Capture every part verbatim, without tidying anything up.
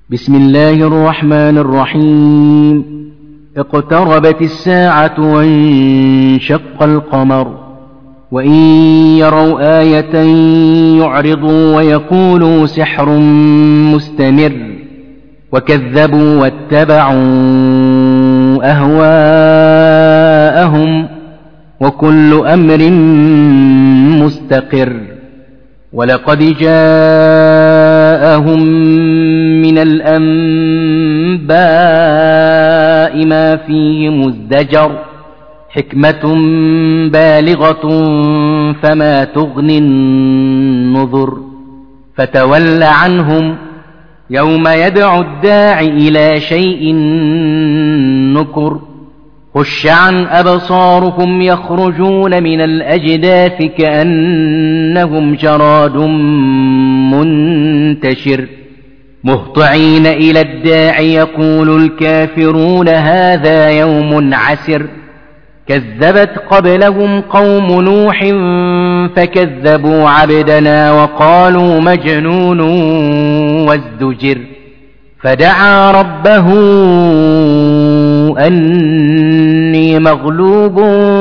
بسم الله الرحمن الرحيم. اقتربت الساعة وانشق القمر وإن يروا آية يعرضوا ويقولوا سحر مستمر وكذبوا واتبعوا أهواءهم وكل أمر مستقر. ولقد جاءهم من الأنباء ما فيه مزدجر حكمة بالغة فما تغني النذر. فتول عنهم يوم يدعو الداع إلى شيء نكر. خش عن أبصارهم يخرجون من الأجداث كأنهم جراد منتشر مهطعين إلى الداع يقول الكافرون هذا يوم عسر. كذبت قبلهم قوم نوح فكذبوا عبدنا وقالوا مجنون وازدجر. فدعا ربه أني مغلوب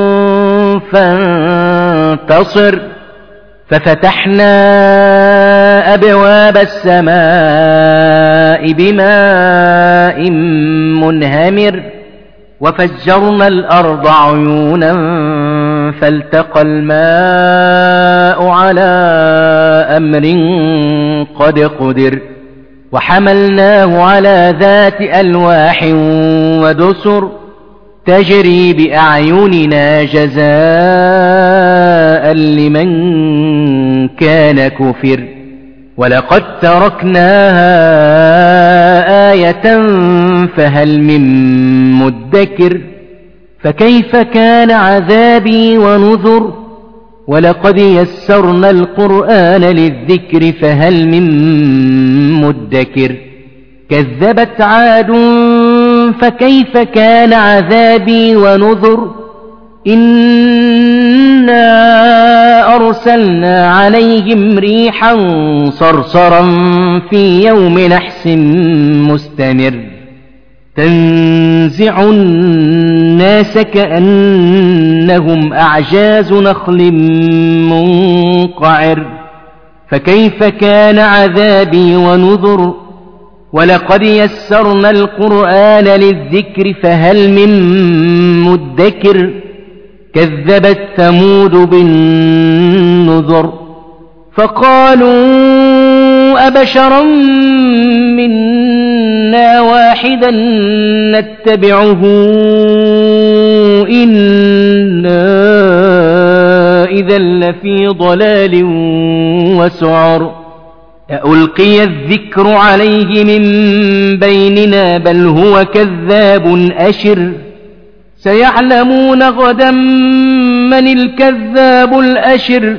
فانتصر. ففتحنا أبواب السماء بماء منهمر وفجرنا الأرض عيونا فالتقى الماء على أمر قد قدر. وحملناه على ذات ألواح ودسر تجري بأعيننا جزاء لمن كان كفر. ولقد تركناها آية فهل من مدكر. فكيف كان عذابي ونذر. ولقد يسرنا القرآن للذكر فهل من مدكر. كذبت عاد فكيف كان عذابي ونذر. إنا أرسلنا عليهم ريحا صرصرا في يوم نحس مستمر تنزع الناس كأنهم أعجاز نخل منقعر. فكيف كان عذابي ونذر. ولقد يسرنا القرآن للذكر فهل من مدكر. كذبت ثمود بالنذر فقالوا أبشرا منا واحدا نتبعه إنا إذا لفي ضلال وسعر. ألقي الذكر عليه من بيننا بل هو كذاب أشر. سيعلمون غدا من الكذاب الأشر.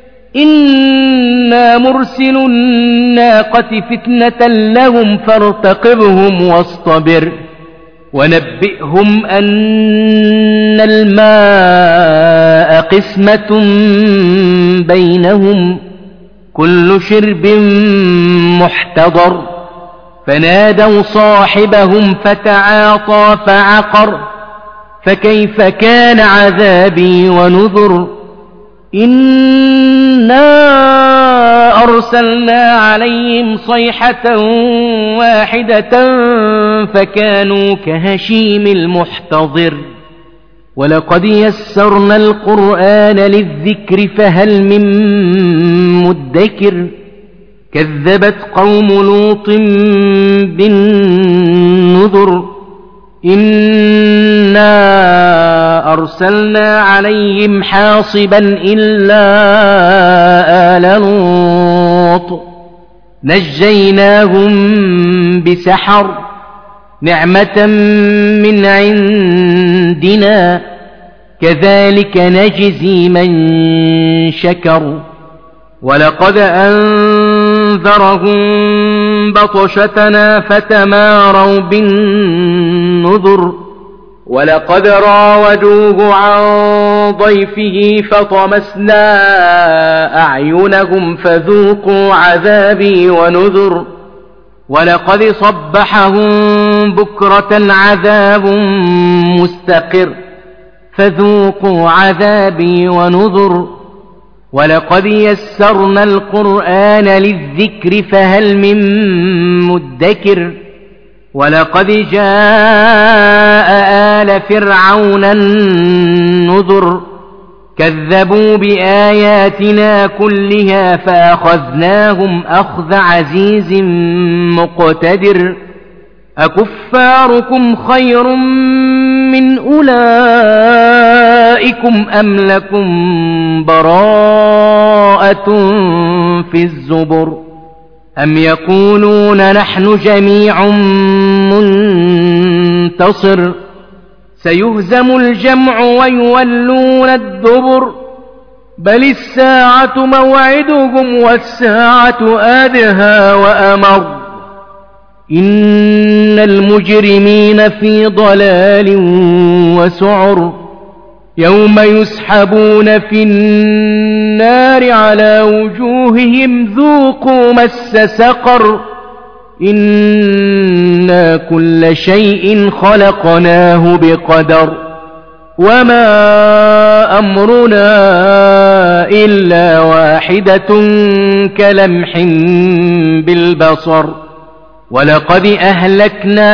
إنا مرسل الناقة فتنة لهم فارتقبهم واصطبر. ونبئهم أن الماء قسمة بينهم كل شرب محتضر. فنادوا صاحبهم فتعاطى فعقر. فكيف كان عذابي ونذر. إنا أرسلنا عليهم صيحة واحدة فكانوا كهشيم المحتضر. ولقد يسرنا القرآن للذكر فهل من مدكر. كذبت قوم لوط بالنذر. إنا أرسلنا عليهم حاصبا إلا آل لوط نجيناهم بسحر نعمة من عندنا كذلك نجزي من شكر. ولقد أنذرهم بطشتنا فتماروا بالنذر. ولقد راودوه عن ضيفه فطمسنا أعينهم فذوقوا عذابي ونذر. ولقد صبحهم بكرة عذاب مستقر فذوقوا عذابي ونذر ولقد يسرنا القرآن للذكر فهل من مدكر ولقد جاء آل فرعون النذر كذبوا بآياتنا كلها فأخذناهم أخذ عزيز مقتدر أكفاركم خير من أولئكم أم لكم براءة في الزبر أم يقولون نحن جميع منتصر سيهزم الجمع ويولون الدبر بل الساعة موعدهم والساعة أدهى وأمر إن المجرمين في ضلال وسعر يوم يسحبون في النار على وجوههم ذوقوا مس سقر إنا كل شيء خلقناه بقدر وما أمرنا إلا واحدة كلمح بالبصر ولقد أهلكنا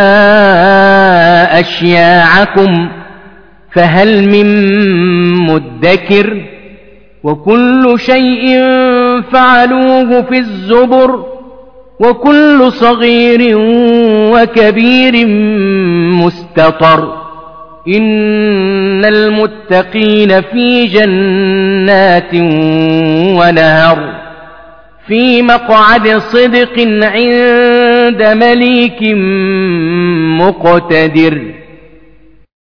أشياعكم فهل من مدكر وكل شيء فعلوه في الزبر وكل صغير وكبير مستطر إن المتقين في جنات ونهر في مقعد صدق عند مليك مقتدر.